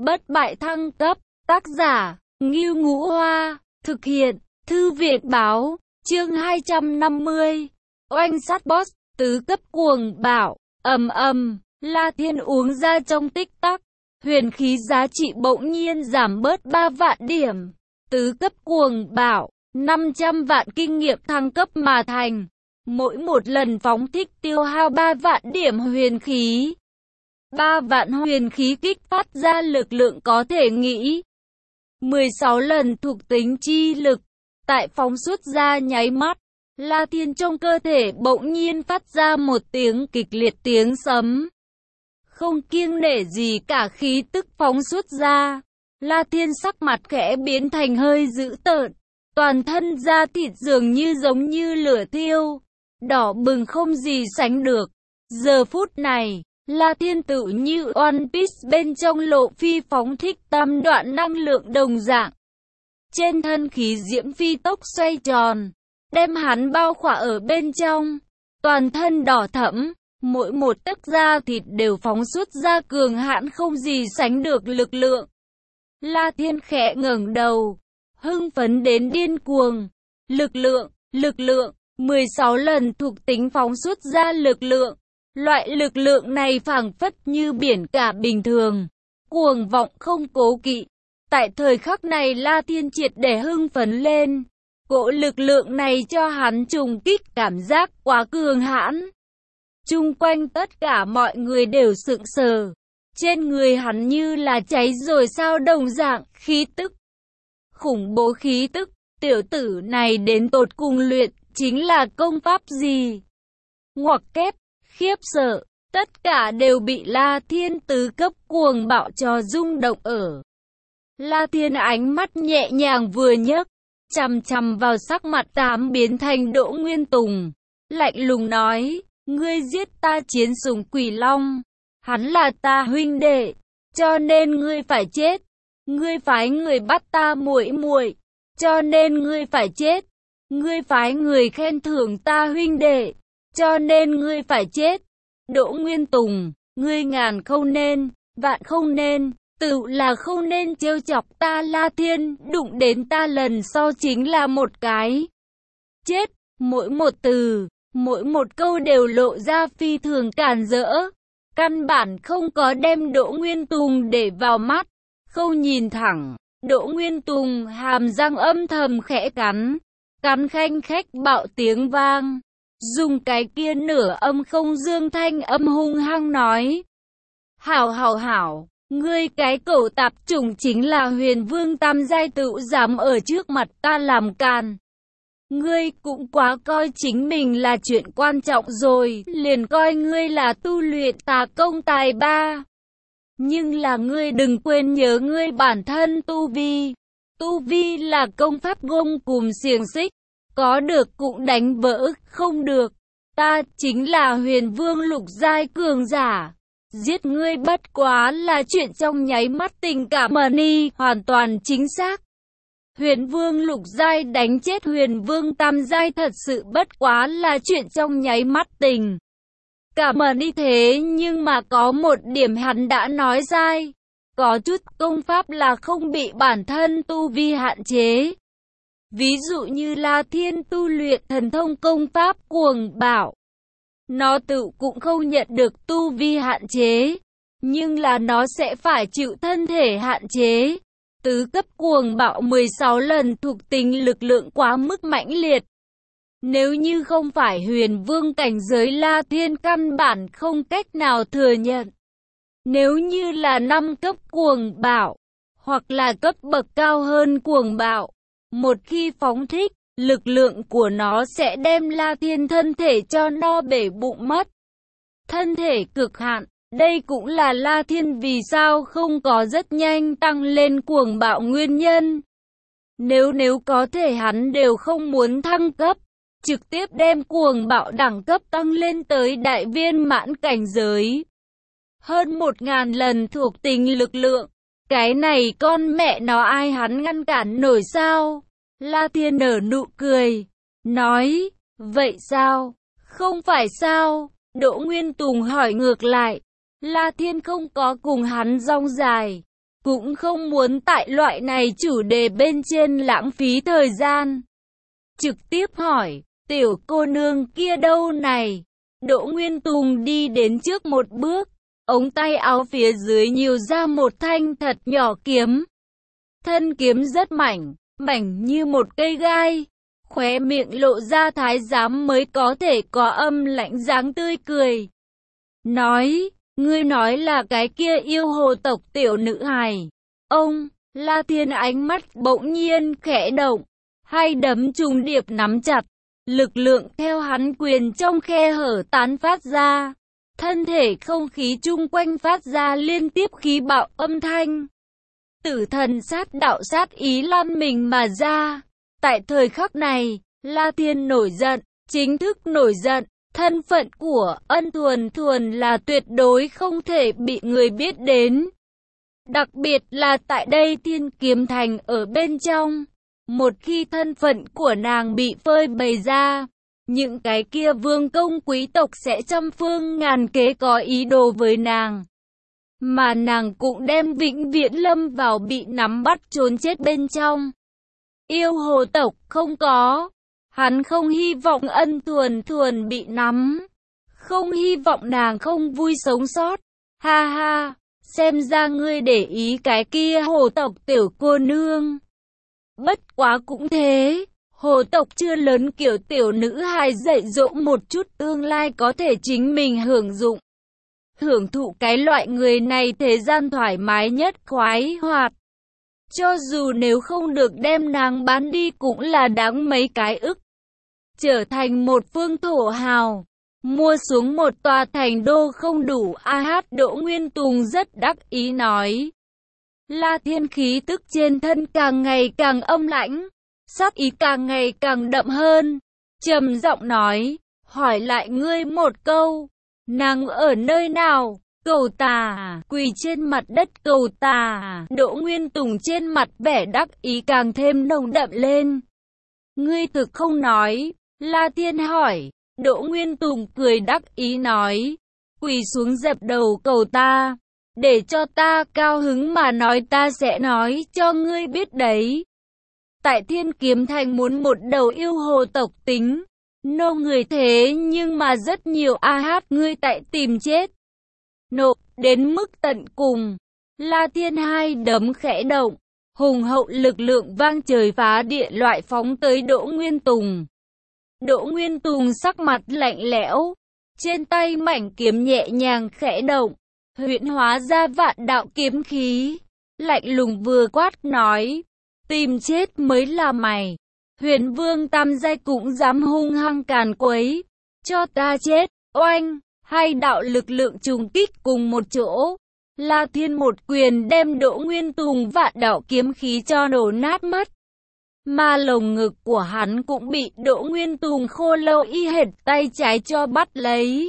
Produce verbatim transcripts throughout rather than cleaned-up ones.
bất bại thăng cấp. Tác giả, Ngưu Ngũ Hoa. Thực hiện, Thư viện Báo. Chương hai trăm năm mươi. Oanh sát boss, tứ cấp cuồng bạo. Ầm ầm, La Thiên uống ra trong tích tắc. Huyền khí giá trị bỗng nhiên giảm bớt ba vạn điểm. Tứ cấp cuồng bạo, năm trăm vạn kinh nghiệm thăng cấp mà thành. Mỗi một lần phóng thích tiêu hao ba vạn điểm huyền khí. ba vạn huyền khí kích phát ra lực lượng có thể nghĩ. mười sáu lần thuộc tính chi lực. Tại phóng xuất ra nháy mắt, La Thiên trong cơ thể bỗng nhiên phát ra một tiếng kịch liệt tiếng sấm. Không kiêng nể gì cả khí tức phóng xuất ra. La Thiên sắc mặt khẽ biến thành hơi dữ tợn. Toàn thân da thịt dường như giống như lửa thiêu. Đỏ bừng không gì sánh được. Giờ phút này, La Thiên tự như One Piece bên trong Lộ Phi phóng thích tam đoạn năng lượng đồng dạng. Trên thân khí diễm phi tốc xoay tròn, đem hắn bao khỏa ở bên trong. Toàn thân đỏ thẫm, mỗi một tấc da thịt đều phóng xuất ra cường hãn không gì sánh được lực lượng. La Thiên khẽ ngẩng đầu, hưng phấn đến điên cuồng. Lực lượng, lực lượng, mười sáu lần thuộc tính phóng xuất ra lực lượng. Loại lực lượng này phảng phất như biển cả bình thường, cuồng vọng không cố kỵ. Tại thời khắc này La Thiên triệt để hưng phấn lên. Cỗ lực lượng này cho hắn trùng kích cảm giác quá cường hãn. Chung quanh tất cả mọi người đều sững sờ. Trên người hắn như là cháy rồi sao đồng dạng, khí tức. Khủng bố khí tức, tiểu tử này đến tột cùng luyện, chính là công pháp gì? Ngoặc kép, khiếp sợ, tất cả đều bị La Thiên tứ cấp cuồng bạo cho rung động ở. La Thiên ánh mắt nhẹ nhàng vừa nhấc, chằm chằm vào sắc mặt tám biến thành Đỗ Nguyên Tùng. Lạnh lùng nói, ngươi giết ta chiến sủng Quỷ Long. Hắn là ta huynh đệ, cho nên ngươi phải chết. Ngươi phái người bắt ta muội muội, cho nên ngươi phải chết. Ngươi phái người khen thưởng ta huynh đệ, cho nên ngươi phải chết. Đỗ Nguyên Tùng, ngươi ngàn không nên, vạn không nên, tự là không nên trêu chọc ta La Thiên, đụng đến ta lần sau chính là một cái chết. Mỗi một từ, mỗi một câu đều lộ ra phi thường càn rỡ. Căn bản không có đem Đỗ Nguyên Tùng để vào mắt, không nhìn thẳng. Đỗ Nguyên Tùng hàm răng âm thầm khẽ cắn, cắn khanh khách bạo tiếng vang. Dùng cái kia nửa âm không dương thanh âm hung hăng nói. Hảo hảo hảo, ngươi cái cẩu tạp chủng chính là Huyền Vương tam giai tự dám ở trước mặt ta làm càn. Ngươi cũng quá coi chính mình là chuyện quan trọng rồi, liền coi ngươi là tu luyện tà công tài ba. Nhưng là ngươi đừng quên nhớ ngươi bản thân tu vi. Tu vi là công pháp gông cùm xiềng xích, có được cũng đánh vỡ, không được. Ta chính là Huyền Vương lục giai cường giả. Giết ngươi bất quá là chuyện trong nháy mắt tình cảm money, hoàn toàn chính xác. Huyền Vương lục giai đánh chết Huyền Vương tam giai thật sự bất quá là chuyện trong nháy mắt tình cảm money. Thế nhưng mà có một điểm hắn đã nói sai. Có chút công pháp là không bị bản thân tu vi hạn chế. Ví dụ như La Thiên tu luyện thần thông công pháp cuồng bạo. Nó tự cũng không nhận được tu vi hạn chế, nhưng là nó sẽ phải chịu thân thể hạn chế. Tứ cấp cuồng bạo mười sáu lần thuộc tính lực lượng quá mức mãnh liệt. Nếu như không phải Huyền Vương cảnh giới La Thiên căn bản không cách nào thừa nhận. Nếu như là năm cấp cuồng bạo, hoặc là cấp bậc cao hơn cuồng bạo, một khi phóng thích, lực lượng của nó sẽ đem La Thiên thân thể cho no bể bụng mất. Thân thể cực hạn, đây cũng là La Thiên vì sao không có rất nhanh tăng lên cuồng bạo nguyên nhân. Nếu nếu có thể hắn đều không muốn thăng cấp, trực tiếp đem cuồng bạo đẳng cấp tăng lên tới đại viên mãn cảnh giới. Hơn một ngàn lần thuộc tính lực lượng, cái này con mẹ nó ai hắn ngăn cản nổi sao? La Thiên nở nụ cười, nói, vậy sao? Không phải sao? Đỗ Nguyên Tùng hỏi ngược lại. La Thiên không có cùng hắn rong dài, cũng không muốn tại loại này chủ đề bên trên lãng phí thời gian. Trực tiếp hỏi, tiểu cô nương kia đâu này? Đỗ Nguyên Tùng đi đến trước một bước, ống tay áo phía dưới nhiều ra một thanh thật nhỏ kiếm. Thân kiếm rất mảnh, mảnh như một cây gai, khóe miệng lộ ra thái giám mới có thể có âm lãnh dáng tươi cười. Nói, ngươi nói là cái kia yêu hồ tộc tiểu nữ hài. Ông, La Thiên ánh mắt bỗng nhiên khẽ động, hai đấm trùng điệp nắm chặt, lực lượng theo hắn quyền trong khe hở tán phát ra. Thân thể không khí chung quanh phát ra liên tiếp khí bạo âm thanh. Tử thần sát đạo sát ý lan mình mà ra. Tại thời khắc này, La Thiên nổi giận, chính thức nổi giận. Thân phận của Ân Thuần Thuần là tuyệt đối không thể bị người biết đến. Đặc biệt là tại đây Thiên Kiếm Thành ở bên trong. Một khi thân phận của nàng bị phơi bày ra, những cái kia vương công quý tộc sẽ trăm phương ngàn kế có ý đồ với nàng. Mà nàng cũng đem vĩnh viễn lâm vào bị nắm bắt trốn chết bên trong. Yêu hồ tộc không có. Hắn không hy vọng Ân Thuần Thuần bị nắm. Không hy vọng nàng không vui sống sót. Ha ha, xem ra ngươi để ý cái kia hồ tộc tiểu cô nương. Bất quá cũng thế, hồ tộc chưa lớn kiểu tiểu nữ hài dạy dỗ một chút tương lai có thể chính mình hưởng dụng. Hưởng thụ cái loại người này thế gian thoải mái nhất khoái hoạt. Cho dù nếu không được đem nàng bán đi cũng là đáng mấy cái ức. Trở thành một phương thổ hào, mua xuống một tòa thành đô không đủ. A hát Đỗ Nguyên Tùng rất đắc ý nói. La Thiên khí tức trên thân càng ngày càng âm lãnh, sát ý càng ngày càng đậm hơn. Trầm giọng nói, hỏi lại ngươi một câu, nàng ở nơi nào? Cầu tà, quỳ trên mặt đất cầu tà. Đỗ Nguyên Tùng trên mặt vẻ đắc ý càng thêm nồng đậm lên. Ngươi thực không nói? La Thiên hỏi. Đỗ Nguyên Tùng cười đắc ý nói, quỳ xuống dập đầu cầu ta. Để cho ta cao hứng mà nói ta sẽ nói cho ngươi biết đấy. Tại Thiên Kiếm Thành muốn một đầu yêu hồ tộc tính. Nô người thế nhưng mà rất nhiều. A hát ngươi tại tìm chết. Nộp đến mức tận cùng. La Thiên hai đấm khẽ động. Hùng hậu lực lượng vang trời phá địa loại phóng tới Đỗ Nguyên Tùng. Đỗ Nguyên Tùng sắc mặt lạnh lẽo. Trên tay mảnh kiếm nhẹ nhàng khẽ động. Huyễn hóa ra vạn đạo kiếm khí. Lạnh lùng vừa quát nói. Tìm chết mới là mày. Huyền vương tam giai cũng dám hung hăng càn quấy. Cho ta chết. Oanh. Hai đạo lực lượng trùng kích cùng một chỗ. La Thiên một quyền đem Đỗ Nguyên Tùng vạn đạo kiếm khí cho nổ nát mất. Mà lồng ngực của hắn cũng bị Đỗ Nguyên Tùng khô lâu y hệt tay trái cho bắt lấy.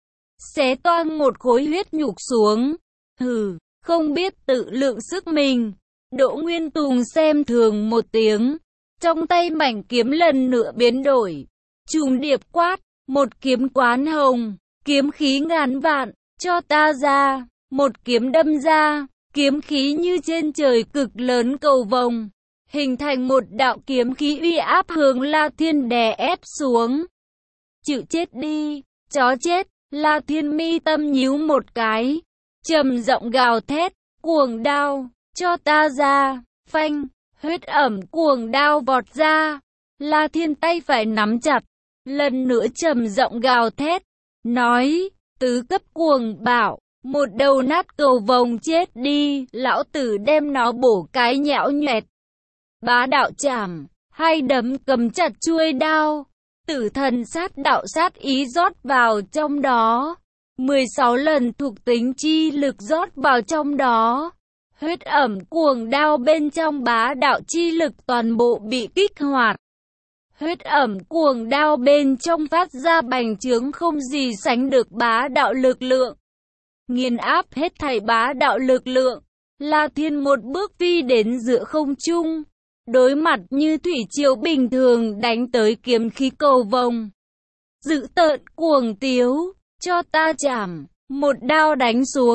Xé toang một khối huyết nhục xuống. Hừ, không biết tự lượng sức mình. Đỗ Nguyên Tùng xem thường một tiếng. Trong tay mảnh kiếm lần nữa biến đổi. Trùng điệp quát, một kiếm quán hồng. Kiếm khí ngàn vạn, cho ta ra. Một kiếm đâm ra, kiếm khí như trên trời cực lớn cầu vồng. Hình thành một đạo kiếm khí uy áp hướng La Thiên đè ép xuống. Chịu chết đi, chó chết. La Thiên mi tâm nhíu một cái. Trầm giọng gào thét, cuồng đao, cho ta ra. Phanh, huyết ẩm cuồng đao vọt ra. La Thiên tay phải nắm chặt. Lần nữa trầm giọng gào thét. Nói, tứ cấp cuồng bảo. Một đầu nát cầu vồng chết đi. Lão tử đem nó bổ cái nhão nhoẹt. Bá đạo chảm, hai đấm cầm chặt chuôi đao. Tử thần sát đạo sát ý rót vào trong đó. mười sáu lần thuộc tính chi lực rót vào trong đó. Huyết ẩm cuồng đao bên trong bá đạo chi lực toàn bộ bị kích hoạt. Huyết ẩm cuồng đao bên trong phát ra bành trướng không gì sánh được bá đạo lực lượng. Nghiền áp hết thảy bá đạo lực lượng. La Thiên một bước phi đến giữa không trung. Đối mặt như thủy triều bình thường đánh tới kiếm khí cầu vồng. Dữ tợn cuồng tiếu, cho ta chảm, một đao đánh xuống,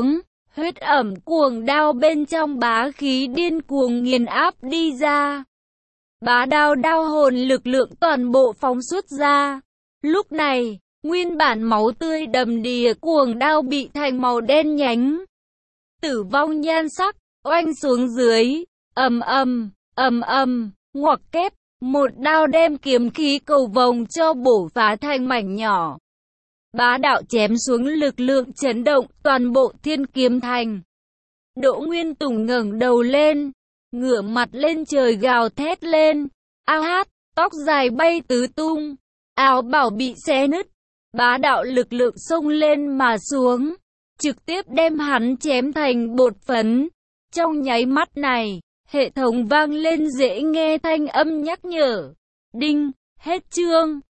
Huyết ẩm cuồng đao bên trong bá khí điên cuồng nghiền áp đi ra. Bá đao đao hồn lực lượng toàn bộ phóng xuất ra. Lúc này, nguyên bản máu tươi đầm đìa cuồng đao bị thành màu đen nhánh. Tử vong nhan sắc, oanh xuống dưới, ầm ầm, ầm ầm, ngoặc kép, một đao đem kiếm khí cầu vồng cho bổ phá thành mảnh nhỏ. Bá đạo chém xuống lực lượng chấn động toàn bộ Thiên Kiếm Thành. Đỗ Nguyên Tùng ngẩng đầu lên, ngửa mặt lên trời gào thét lên, a hát, tóc dài bay tứ tung, áo bào bị xé nứt, bá đạo lực lượng xông lên mà xuống, trực tiếp đem hắn chém thành bột phấn. Trong nháy mắt này, hệ thống vang lên dễ nghe thanh âm nhắc nhở. Đinh, hết chương.